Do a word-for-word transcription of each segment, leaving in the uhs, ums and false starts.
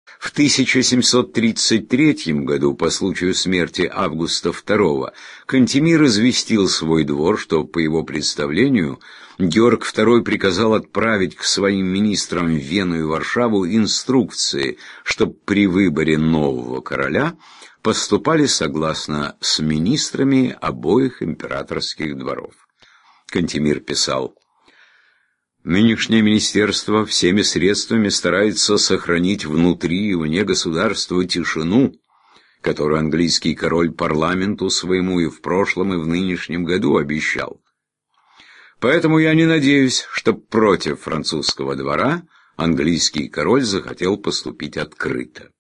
В тысяча семьсот тридцать третьем году, по случаю смерти Августа второго, Кантемир известил свой двор, что, по его представлению, Георг второй приказал отправить к своим министрам в Вену и Варшаву инструкции, чтобы при выборе нового короля поступали согласно с министрами обоих императорских дворов. Кантемир писал: «Нынешнее министерство всеми средствами старается сохранить внутри и вне государства тишину, которую английский король парламенту своему и в прошлом, и в нынешнем году обещал. Поэтому я не надеюсь, что против французского двора английский король захотел поступить открыто».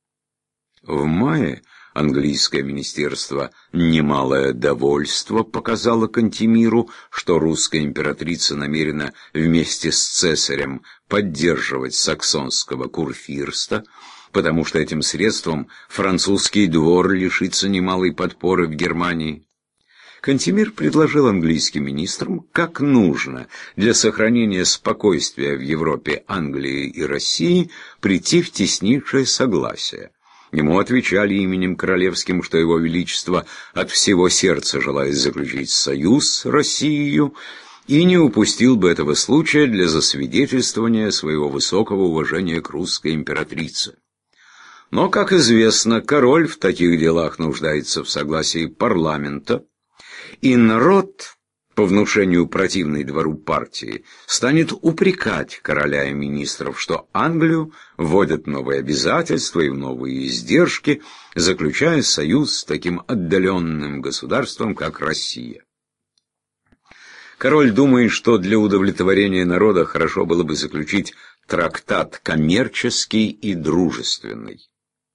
В мае английское министерство немалое довольство показало Кантемиру, что русская императрица намерена вместе с цесарем поддерживать саксонского курфирста, потому что этим средством французский двор лишится немалой подпоры в Германии. Кантемир предложил английским министрам, как нужно для сохранения спокойствия в Европе, Англии и России, прийти в теснейшее согласие. Ему отвечали именем королевским, что его величество от всего сердца желает заключить союз с Россией и не упустил бы этого случая для засвидетельствования своего высокого уважения к русской императрице. Но, как известно, король в таких делах нуждается в согласии парламента, и народ, по внушению противной двору партии, станет упрекать короля и министров, что Англию вводят в новые обязательства и в новые издержки, заключая союз с таким отдаленным государством, как Россия. Король думает, что для удовлетворения народа хорошо было бы заключить трактат коммерческий и дружественный.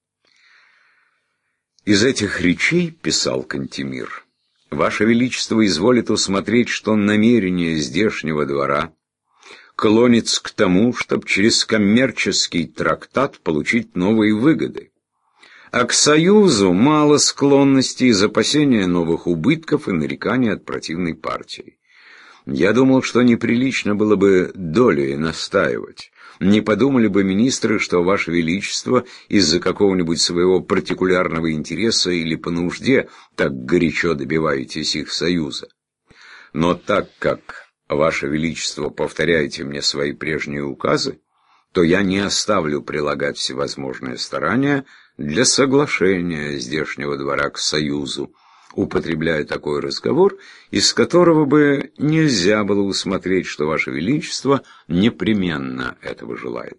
Из этих речей, писал Кантемир, Ваше Величество изволит усмотреть, что намерение здешнего двора клонится к тому, чтобы через коммерческий трактат получить новые выгоды, а к союзу мало склонности из опасения новых убытков и нареканий от противной партии. Я думал, что неприлично было бы долей настаивать. Не подумали бы министры, что Ваше Величество из-за какого-нибудь своего партикулярного интереса или по нужде так горячо добиваетесь их союза. Но так как Ваше Величество повторяете мне свои прежние указы, то я не оставлю прилагать всевозможные старания для соглашения здешнего двора к союзу, употребляя такой разговор, из которого бы нельзя было усмотреть, что Ваше Величество непременно этого желает.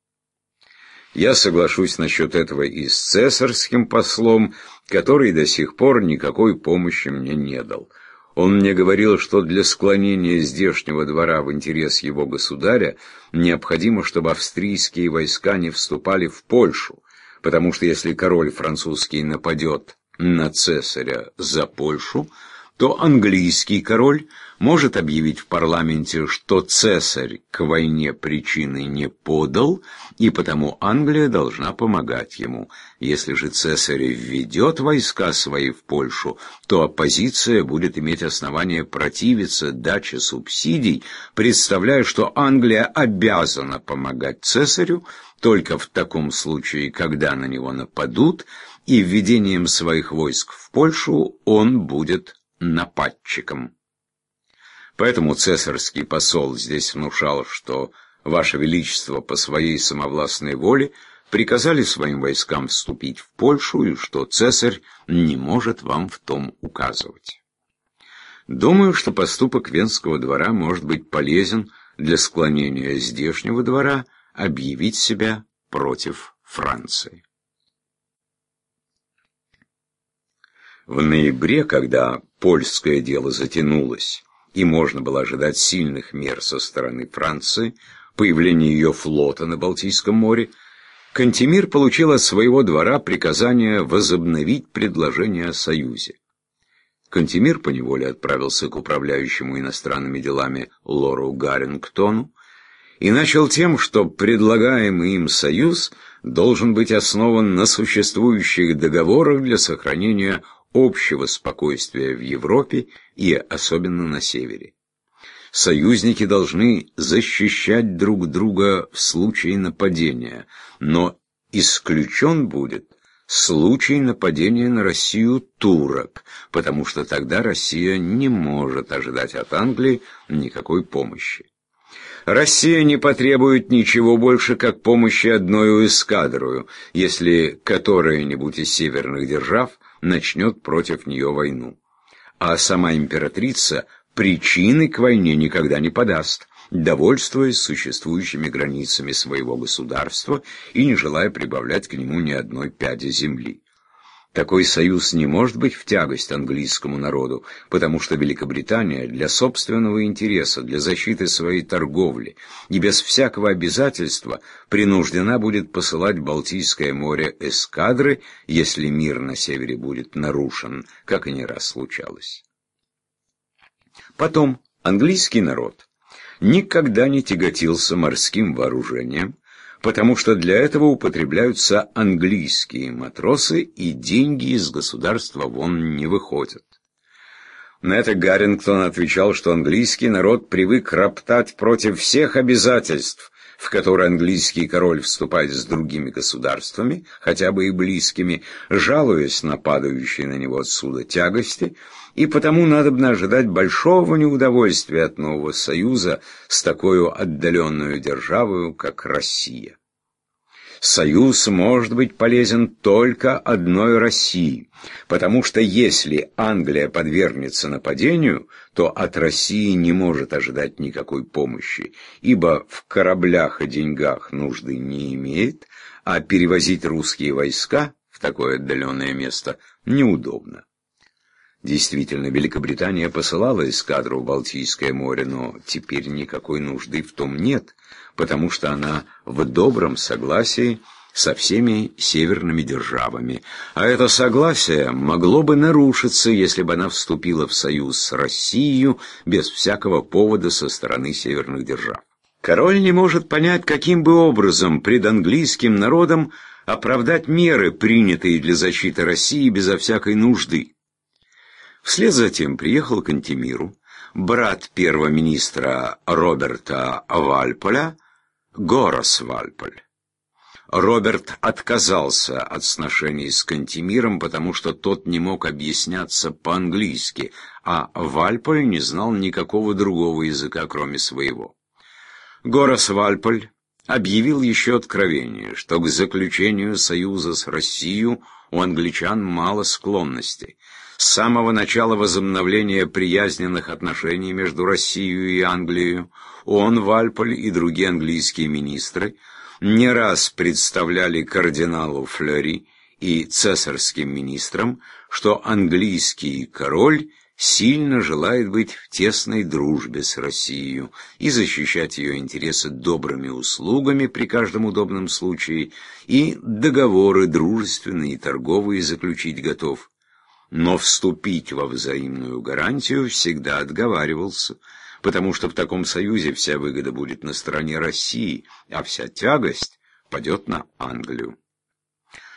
Я соглашусь насчет этого и с цесарским послом, который до сих пор никакой помощи мне не дал. Он мне говорил, что для склонения здешнего двора в интерес его государя необходимо, чтобы австрийские войска не вступали в Польшу, потому что если король французский нападет на цесаря за Польшу, то английский король может объявить в парламенте, что цесарь к войне причины не подал, и потому Англия должна помогать ему. Если же цесарь введет войска свои в Польшу, то оппозиция будет иметь основание противиться даче субсидий, представляя, что Англия обязана помогать цесарю только в таком случае, когда на него нападут, и введением своих войск в Польшу он будет нападчиком. Поэтому цесарский посол здесь внушал, что Ваше Величество по своей самовластной воле приказали своим войскам вступить в Польшу, и что цесарь не может вам в том указывать. Думаю, что поступок Венского двора может быть полезен для склонения здешнего двора объявить себя против Франции. В ноябре, когда польское дело затянулось, и можно было ожидать сильных мер со стороны Франции, появления ее флота на Балтийском море, Кантемир получил от своего двора приказание возобновить предложение о союзе. Кантемир поневоле отправился к управляющему иностранными делами лору Гарингтону и начал тем, что предлагаемый им союз должен быть основан на существующих договорах для сохранения общего спокойствия в Европе и особенно на севере. Союзники должны защищать друг друга в случае нападения, но исключен будет случай нападения на Россию турок, потому что тогда Россия не может ожидать от Англии никакой помощи. Россия не потребует ничего больше, как помощи одной эскадрою, если которая-нибудь из северных держав начнет против нее войну. А сама императрица причины к войне никогда не подаст, довольствуясь существующими границами своего государства и не желая прибавлять к нему ни одной пяди земли. Такой союз не может быть в тягость английскому народу, потому что Великобритания для собственного интереса, для защиты своей торговли и без всякого обязательства принуждена будет посылать в Балтийское море эскадры, если мир на севере будет нарушен, как и не раз случалось. Потом английский народ никогда не тяготился морским вооружением, потому что для этого употребляются английские матросы, и деньги из государства вон не выходят. На это Гаррингтон отвечал, что английский народ привык роптать против всех обязательств, в которые английский король вступает с другими государствами, хотя бы и близкими, жалуясь на падающие на него отсюда тягости, и потому надобно ожидать большого неудовольствия от нового союза с такой отдаленной державой, как Россия. Союз может быть полезен только одной России, потому что если Англия подвергнется нападению, то от России не может ожидать никакой помощи, ибо в кораблях и деньгах нужды не имеет, а перевозить русские войска в такое отдаленное место неудобно. Действительно, Великобритания посылала эскадру в Балтийское море, но теперь никакой нужды в том нет, потому что она в добром согласии со всеми северными державами, а это согласие могло бы нарушиться, если бы она вступила в союз с Россией без всякого повода со стороны северных держав. Король не может понять, каким бы образом пред английским народом оправдать меры, принятые для защиты России безо всякой нужды. Вслед за тем приехал к Кантемиру брат первого министра Роберта Вальполя, Горас Вальполь. Роберт отказался от сношений с Кантемиром, потому что тот не мог объясняться по-английски, а Вальполь не знал никакого другого языка, кроме своего. Горас Вальполь объявил еще откровение, что к заключению союза с Россией у англичан мало склонностей. С самого начала возобновления приязненных отношений между Россией и Англией он, Вальполь и другие английские министры не раз представляли кардиналу Флери и цесарским министрам, что английский король сильно желает быть в тесной дружбе с Россией и защищать ее интересы добрыми услугами при каждом удобном случае, и договоры дружественные и торговые заключить готов. Но вступить во взаимную гарантию всегда отговаривался, потому что в таком союзе вся выгода будет на стороне России, а вся тягость падет на Англию.